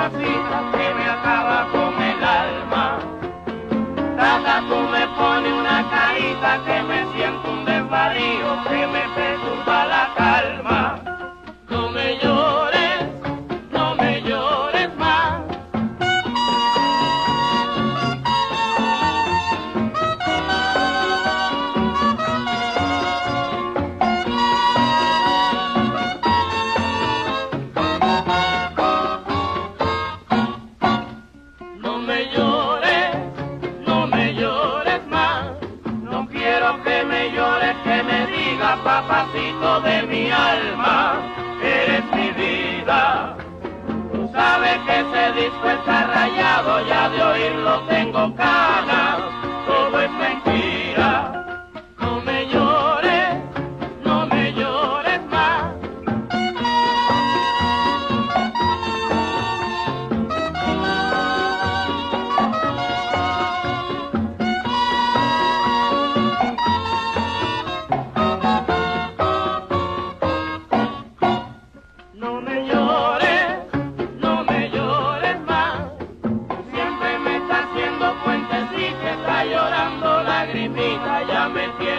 cosita que me acaba con el alma. Tata, tú me pones una carita que me siento un desvarío, que me perturba la calma. No me llores, no me llores más. No me llores, no me llores más. No quiero que me llores, que me digas, papacito de mi alma, eres mi vida. Tú sabes que ese disco está rayado, ya de oírlo tengo ganas, todo es mentira. No me llores, no me llores más. No me llores, no me llores más. Siempre me está haciendo puentes y que está llorando lagrimita, ya me tiene